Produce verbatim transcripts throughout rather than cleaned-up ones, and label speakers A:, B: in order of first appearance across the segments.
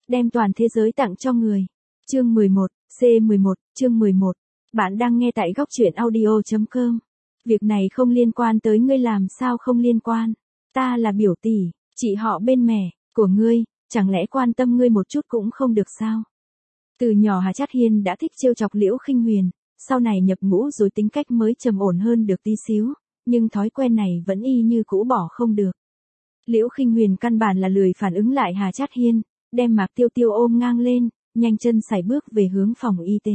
A: đem toàn thế giới tặng cho người. Chương mười một, C mười một, chương mười một. Bạn đang nghe tại góc truyện audio chấm com. Việc này không liên quan tới ngươi làm sao không liên quan. Ta là biểu tỷ, chị họ bên mẹ của ngươi, chẳng lẽ quan tâm ngươi một chút cũng không được sao? Từ nhỏ Hà Chát Hiên đã thích trêu chọc Liễu Khinh Huyền, sau này nhập ngũ rồi tính cách mới trầm ổn hơn được tí xíu, nhưng thói quen này vẫn y như cũ bỏ không được. Liễu Khinh Huyền căn bản là lười phản ứng lại Hà Chát Hiên, đem Mạc Tiêu Tiêu ôm ngang lên, nhanh chân sải bước về hướng phòng y tế.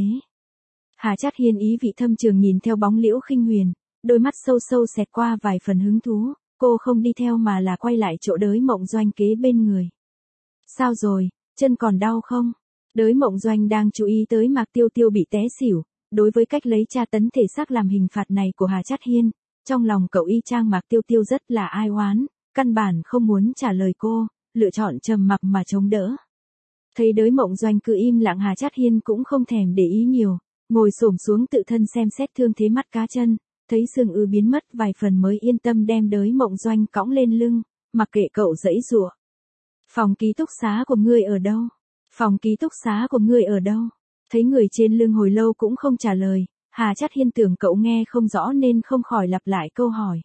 A: Hà Chát Hiên ý vị thâm trường nhìn theo bóng Liễu Khinh Huyền, đôi mắt sâu sâu xẹt qua vài phần hứng thú, cô không đi theo mà là quay lại chỗ Đới Mộng Doanh kế bên người. Sao rồi, chân còn đau không? Đới Mộng Doanh đang chú ý tới Mạc Tiêu Tiêu bị té xỉu, đối với cách lấy tra tấn thể xác làm hình phạt này của Hà Chát Hiên, trong lòng cậu y chang Mạc Tiêu Tiêu rất là ai oán, căn bản không muốn trả lời cô, lựa chọn trầm mặc mà chống đỡ. Thấy Đới Mộng Doanh cứ im lặng, Hà Chát Hiên cũng không thèm để ý nhiều, ngồi xổm xuống tự thân xem xét thương thế mắt cá chân, thấy xương ư biến mất vài phần mới yên tâm đem Đới Mộng Doanh cõng lên lưng, mặc kệ cậu giãy giụa. Phòng ký túc xá của ngươi ở đâu? Phòng ký túc xá của ngươi ở đâu? Thấy người trên lưng hồi lâu cũng không trả lời, Hà Chát Hiên tưởng cậu nghe không rõ nên không khỏi lặp lại câu hỏi.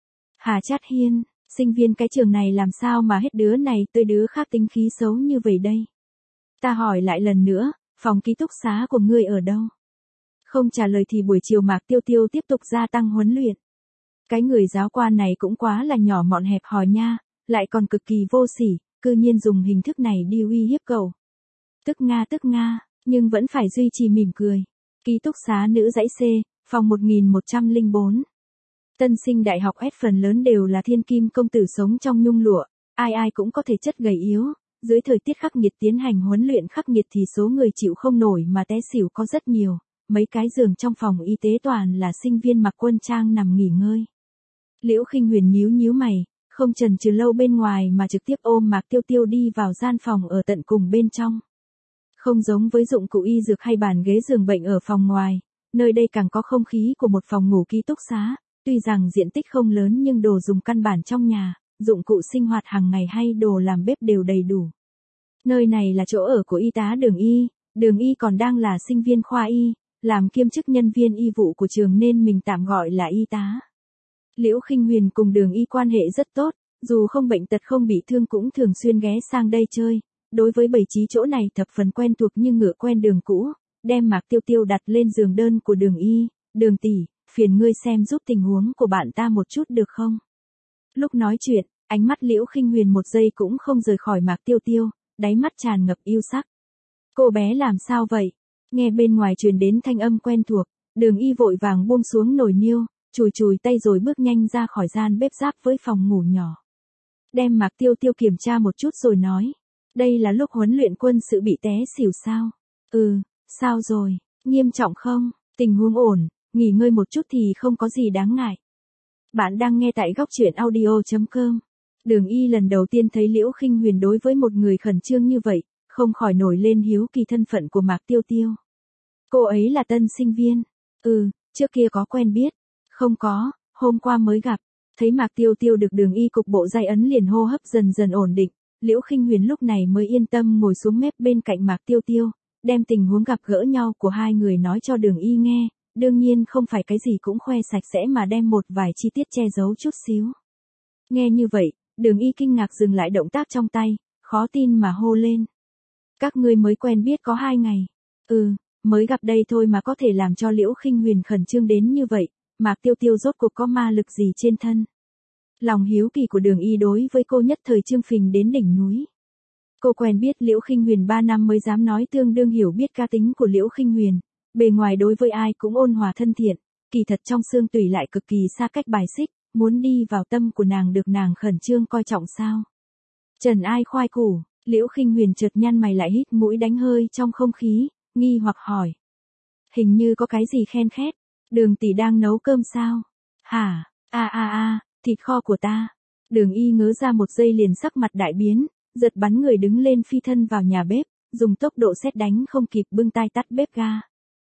A: Hà Chát Hiên, sinh viên cái trường này làm sao mà hết đứa này tới đứa khác tính khí xấu như vậy đây? Ta hỏi lại lần nữa, phòng ký túc xá của ngươi ở đâu? Không trả lời thì buổi chiều Mạc Tiêu Tiêu tiếp tục gia tăng huấn luyện. Cái người giáo quan này cũng quá là nhỏ mọn hẹp hòi nha, lại còn cực kỳ vô sỉ, cư nhiên dùng hình thức này đi uy hiếp cậu. Tức nga tức nga, nhưng vẫn phải duy trì mỉm cười. Ký túc xá nữ dãy C, phòng một nghìn một trăm lẻ bốn. Tân sinh đại học S phần lớn đều là thiên kim công tử sống trong nhung lụa, ai ai cũng có thể chất gầy yếu, dưới thời tiết khắc nghiệt tiến hành huấn luyện khắc nghiệt thì số người chịu không nổi mà té xỉu có rất nhiều, mấy cái giường trong phòng y tế toàn là sinh viên mặc quân trang nằm nghỉ ngơi. Liễu Khinh Huyền nhíu nhíu mày, không chần chừ lâu bên ngoài mà trực tiếp ôm Mạc Tiêu Tiêu đi vào gian phòng ở tận cùng bên trong. Không giống với dụng cụ y dược hay bàn ghế giường bệnh ở phòng ngoài, nơi đây càng có không khí của một phòng ngủ ký túc xá, tuy rằng diện tích không lớn nhưng đồ dùng căn bản trong nhà, dụng cụ sinh hoạt hàng ngày hay đồ làm bếp đều đầy đủ. Nơi này là chỗ ở của y tá Đường Y, Đường Y còn đang là sinh viên khoa y, làm kiêm chức nhân viên y vụ của trường nên mình tạm gọi là y tá. Liễu Khinh Huyền cùng Đường Y quan hệ rất tốt, dù không bệnh tật không bị thương cũng thường xuyên ghé sang đây chơi. Đối với bày trí chỗ này thập phần quen thuộc như ngựa quen đường cũ, đem Mạc Tiêu Tiêu đặt lên giường đơn của Đường Y, Đường tỷ, phiền ngươi xem giúp tình huống của bạn ta một chút được không? Lúc nói chuyện, ánh mắt Liễu Khinh Huyền một giây cũng không rời khỏi Mạc Tiêu Tiêu, đáy mắt tràn ngập yêu sắc. Cô bé làm sao vậy? Nghe bên ngoài truyền đến thanh âm quen thuộc, Đường Y vội vàng buông xuống nồi niêu, chùi chùi tay rồi bước nhanh ra khỏi gian bếp giáp với phòng ngủ nhỏ. Đem Mạc Tiêu Tiêu kiểm tra một chút rồi nói. Đây là lúc huấn luyện quân sự bị té xỉu sao? Ừ, sao rồi, nghiêm trọng không? Tình huống ổn, nghỉ ngơi một chút thì không có gì đáng ngại. Bạn đang nghe tại góc truyện audio chấm com. Đường Y lần đầu tiên thấy Liễu Khinh Huyền đối với một người khẩn trương như vậy, không khỏi nổi lên hiếu kỳ thân phận của Mạc Tiêu Tiêu. Cô ấy là tân sinh viên. Ừ, trước kia có quen biết. Không có, hôm qua mới gặp. Thấy Mạc Tiêu Tiêu được Đường Y cục bộ dây ấn liền hô hấp dần dần ổn định. Liễu Khinh Huyền lúc này mới yên tâm ngồi xuống mép bên cạnh Mạc Tiêu Tiêu, đem tình huống gặp gỡ nhau của hai người nói cho Đường Y nghe, đương nhiên không phải cái gì cũng khoe sạch sẽ mà đem một vài chi tiết che giấu chút xíu. Nghe như vậy, Đường Y kinh ngạc dừng lại động tác trong tay, khó tin mà hô lên. Các ngươi mới quen biết có hai ngày. Ừ, mới gặp đây thôi mà có thể làm cho Liễu Khinh Huyền khẩn trương đến như vậy, Mạc Tiêu Tiêu rốt cuộc có ma lực gì trên thân. Lòng hiếu kỳ của Đường Y đối với cô nhất thời trương phình đến đỉnh núi. Cô quen biết Liễu Khinh Huyền ba năm mới dám nói tương đương hiểu biết cá tính của Liễu Khinh Huyền, bề ngoài đối với ai cũng ôn hòa thân thiện, kỳ thật trong xương tủy lại cực kỳ xa cách bài xích, muốn đi vào tâm của nàng được nàng khẩn trương coi trọng sao. Trần ai khoai củ, Liễu Khinh Huyền chợt nhăn mày lại hít mũi đánh hơi trong không khí, nghi hoặc hỏi. Hình như có cái gì khen khét, Đường tỷ đang nấu cơm sao? Hả, a a a. Thịt kho của ta. Đường Y ngớ ra một giây liền sắc mặt đại biến, giật bắn người đứng lên phi thân vào nhà bếp, dùng tốc độ sét đánh không kịp bưng tay tắt bếp ga.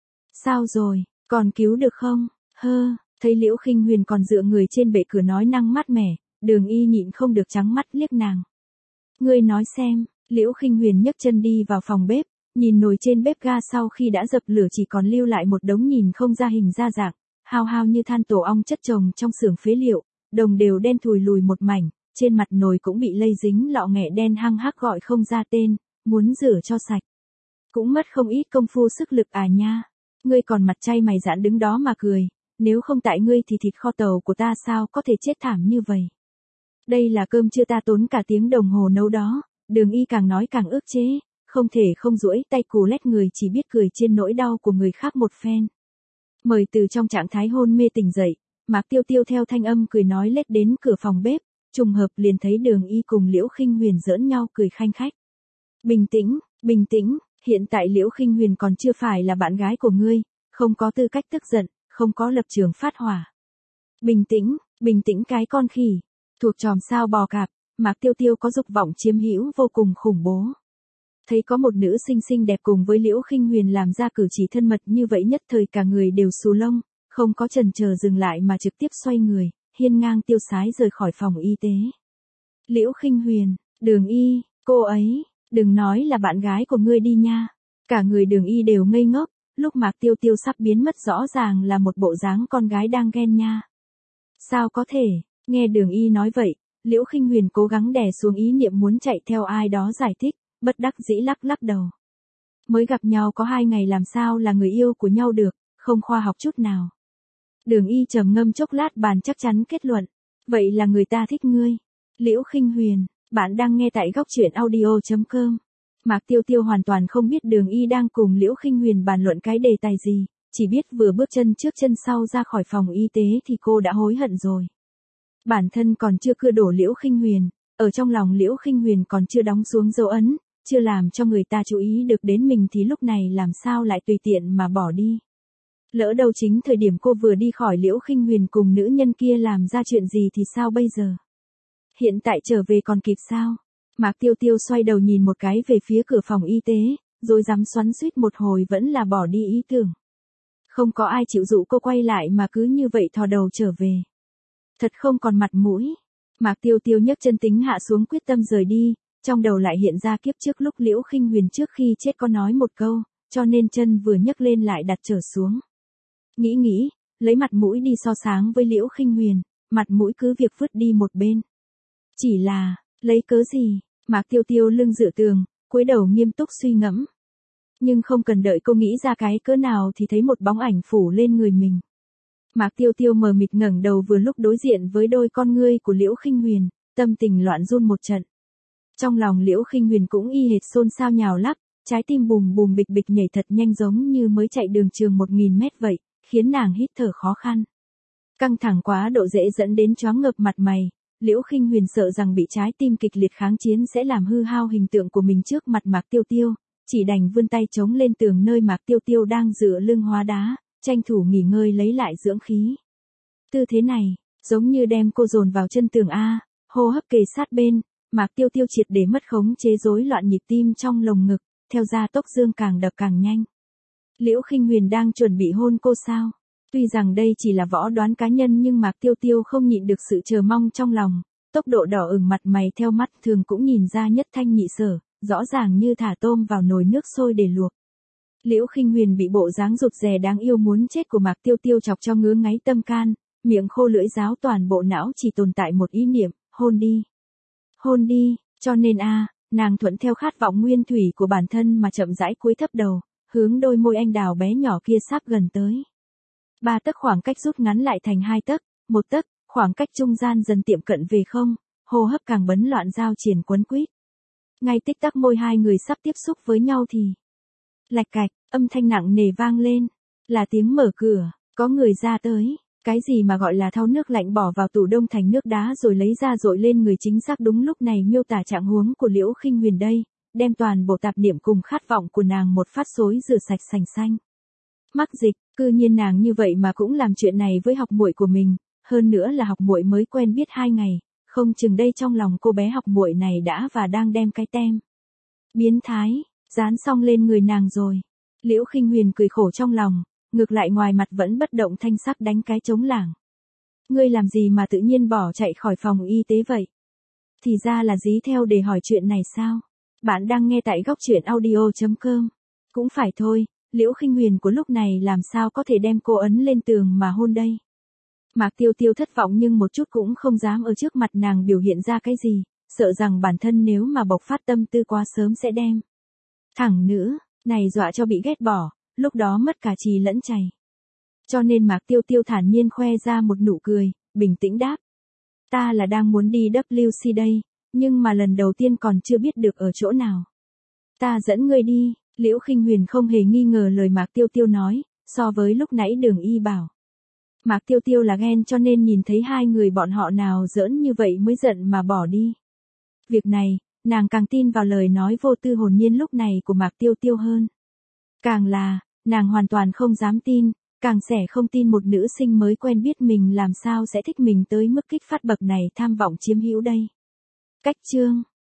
A: Sao rồi, còn cứu được không? Hơ, thấy Liễu Khinh Huyền còn dựa người trên bệ cửa nói năng mát mẻ, Đường Y nhịn không được trắng mắt liếc nàng. Ngươi nói xem, Liễu Khinh Huyền nhấc chân đi vào phòng bếp, nhìn nồi trên bếp ga sau khi đã dập lửa chỉ còn lưu lại một đống nhìn không ra hình ra dạng, hao hao như than tổ ong chất chồng trong xưởng phế liệu, đồng đều đen thùi lùi một mảnh, trên mặt nồi cũng bị lây dính lọ nghẹ đen hăng hắc gọi không ra tên, muốn rửa cho sạch. Cũng mất không ít công phu sức lực à nha. Ngươi còn mặt chay mày giãn đứng đó mà cười, nếu không tại ngươi thì thịt kho tàu của ta sao có thể chết thảm như vậy. Đây là cơm chưa ta tốn cả tiếng đồng hồ nấu đó, Đường Y càng nói càng ức chế, không thể không duỗi tay cù lét người chỉ biết cười trên nỗi đau của người khác một phen. Mời từ trong trạng thái hôn mê tỉnh dậy, Mạc Tiêu Tiêu theo thanh âm cười nói lết đến cửa phòng bếp, trùng hợp liền thấy Đường Y cùng Liễu Khinh Huyền giỡn nhau cười khanh khách. Bình tĩnh, bình tĩnh, hiện tại Liễu Khinh Huyền còn chưa phải là bạn gái của ngươi, không có tư cách tức giận, không có lập trường phát hỏa. Bình tĩnh, bình tĩnh cái con khỉ, thuộc tròm sao bò cạp, Mạc Tiêu Tiêu có dục vọng chiếm hữu vô cùng khủng bố. Thấy có một nữ xinh xinh đẹp cùng với Liễu Khinh Huyền làm ra cử chỉ thân mật như vậy nhất thời cả người đều xù lông, không có chần chờ dừng lại mà trực tiếp xoay người, hiên ngang tiêu sái rời khỏi phòng y tế. Liễu Khinh Huyền, Đường Y, cô ấy, đừng nói là bạn gái của ngươi đi nha. Cả người Đường Y đều ngây ngốc, lúc Mạc Tiêu Tiêu sắp biến mất rõ ràng là một bộ dáng con gái đang ghen nha. Sao có thể, nghe Đường Y nói vậy, Liễu Khinh Huyền cố gắng đè xuống ý niệm muốn chạy theo ai đó giải thích, bất đắc dĩ lắc lắc đầu. Mới gặp nhau có hai ngày làm sao là người yêu của nhau được, không khoa học chút nào. Đường Y trầm ngâm chốc lát bàn chắc chắn kết luận, vậy là người ta thích ngươi. Liễu Khinh Huyền, bạn đang nghe tại góc truyện audio chấm com. Mạc Tiêu Tiêu hoàn toàn không biết Đường Y đang cùng Liễu Khinh Huyền bàn luận cái đề tài gì, chỉ biết vừa bước chân trước chân sau ra khỏi phòng y tế thì cô đã hối hận rồi. Bản thân còn chưa cưa đổ Liễu Khinh Huyền, ở trong lòng Liễu Khinh Huyền còn chưa đóng xuống dấu ấn, chưa làm cho người ta chú ý được đến mình thì lúc này làm sao lại tùy tiện mà bỏ đi. Lỡ đâu chính thời điểm cô vừa đi khỏi Liễu Khinh Huyền cùng nữ nhân kia làm ra chuyện gì thì sao bây giờ? Hiện tại trở về còn kịp sao? Mạc Tiêu Tiêu xoay đầu nhìn một cái về phía cửa phòng y tế, rồi dám xoắn xuýt một hồi vẫn là bỏ đi ý tưởng. Không có ai chịu dụ cô quay lại mà cứ như vậy thò đầu trở về. Thật không còn mặt mũi. Mạc Tiêu Tiêu nhấc chân tính hạ xuống quyết tâm rời đi, trong đầu lại hiện ra kiếp trước lúc Liễu Khinh Huyền trước khi chết có nói một câu, cho nên chân vừa nhấc lên lại đặt trở xuống. Nghĩ nghĩ, lấy mặt mũi đi so sáng với Liễu Khinh Huyền, mặt mũi cứ việc vứt đi một bên. Chỉ là, lấy cớ gì? Mạc Tiêu Tiêu lưng dựa tường, cúi đầu nghiêm túc suy ngẫm. Nhưng không cần đợi cô nghĩ ra cái cớ nào thì thấy một bóng ảnh phủ lên người mình. Mạc Tiêu Tiêu mờ mịt ngẩng đầu vừa lúc đối diện với đôi con ngươi của Liễu Khinh Huyền, tâm tình loạn run một trận. Trong lòng Liễu Khinh Huyền cũng y hệt xôn xao nhào lắc, trái tim bùm bùm bịch bịch nhảy thật nhanh giống như mới chạy đường trường một nghìn mét vậy, khiến nàng hít thở khó khăn. Căng thẳng quá độ dễ dẫn đến choáng ngợp mặt mày, Liễu Khinh Huyền sợ rằng bị trái tim kịch liệt kháng chiến sẽ làm hư hao hình tượng của mình trước mặt Mạc Tiêu Tiêu, chỉ đành vươn tay chống lên tường nơi Mạc Tiêu Tiêu đang dựa lưng hóa đá, tranh thủ nghỉ ngơi lấy lại dưỡng khí. Tư thế này, giống như đem cô dồn vào chân tường A, hô hấp kề sát bên, Mạc Tiêu Tiêu triệt để mất khống chế rối loạn nhịp tim trong lồng ngực, theo gia tốc dương càng đập càng nhanh. Liễu Khinh Huyền đang chuẩn bị hôn cô sao? Tuy rằng đây chỉ là võ đoán cá nhân nhưng Mạc Tiêu Tiêu không nhịn được sự chờ mong trong lòng, tốc độ đỏ ửng mặt mày theo mắt thường cũng nhìn ra nhất thanh nhị sở, rõ ràng như thả tôm vào nồi nước sôi để luộc. Liễu Khinh Huyền bị bộ dáng rụt rè đáng yêu muốn chết của Mạc Tiêu Tiêu chọc cho ngứa ngáy tâm can, miệng khô lưỡi giáo toàn bộ não chỉ tồn tại một ý niệm, hôn đi. Hôn đi, cho nên a, nàng thuận theo khát vọng nguyên thủy của bản thân mà chậm rãi cúi thấp đầu, hướng đôi môi anh đào bé nhỏ kia sắp gần tới. Ba tấc khoảng cách rút ngắn lại thành hai tấc, một tấc, khoảng cách trung gian dần tiệm cận về không, hô hấp càng bấn loạn giao triển quấn quýt. Ngay tích tắc môi hai người sắp tiếp xúc với nhau thì lạch cạch, âm thanh nặng nề vang lên, là tiếng mở cửa, có người ra tới. Cái gì mà gọi là thau nước lạnh bỏ vào tủ đông thành nước đá rồi lấy ra dội lên người chính xác đúng lúc này miêu tả trạng huống của Liễu Khinh Huyền đây, đem toàn bộ tạp niệm cùng khát vọng của nàng một phát xối rửa sạch sành xanh. Mắc dịch, cư nhiên nàng như vậy mà cũng làm chuyện này với học muội của mình, hơn nữa là học muội mới quen biết hai ngày, không chừng đây trong lòng cô bé học muội này đã và đang đem cái tem biến thái dán xong lên người nàng rồi. Liễu Khinh Huyền cười khổ trong lòng, ngược lại ngoài mặt vẫn bất động thanh sắc đánh cái trống lảng. Ngươi làm gì mà tự nhiên bỏ chạy khỏi phòng y tế vậy? Thì ra là dí theo để hỏi chuyện này sao? Bạn đang nghe tại góc truyện audio chấm com. Cũng phải thôi, Liễu Khinh Huyền của lúc này làm sao có thể đem cô ấn lên tường mà hôn đây. Mạc Tiêu Tiêu thất vọng nhưng một chút cũng không dám ở trước mặt nàng biểu hiện ra cái gì, sợ rằng bản thân nếu mà bộc phát tâm tư quá sớm sẽ đem thẳng nữ này dọa cho bị ghét bỏ, lúc đó mất cả trì lẫn chày. Cho nên Mạc Tiêu Tiêu thản nhiên khoe ra một nụ cười, bình tĩnh đáp. Ta là đang muốn đi W C đây, nhưng mà lần đầu tiên còn chưa biết được ở chỗ nào. Ta dẫn ngươi đi. Liễu Khinh Huyền không hề nghi ngờ lời Mạc Tiêu Tiêu nói, so với lúc nãy Đường Y bảo. Mạc Tiêu Tiêu là ghen cho nên nhìn thấy hai người bọn họ nào giỡn như vậy mới giận mà bỏ đi. Việc này, nàng càng tin vào lời nói vô tư hồn nhiên lúc này của Mạc Tiêu Tiêu hơn. Càng là, nàng hoàn toàn không dám tin, càng sẽ không tin một nữ sinh mới quen biết mình làm sao sẽ thích mình tới mức kích phát bậc này tham vọng chiếm hữu đây. Cách chương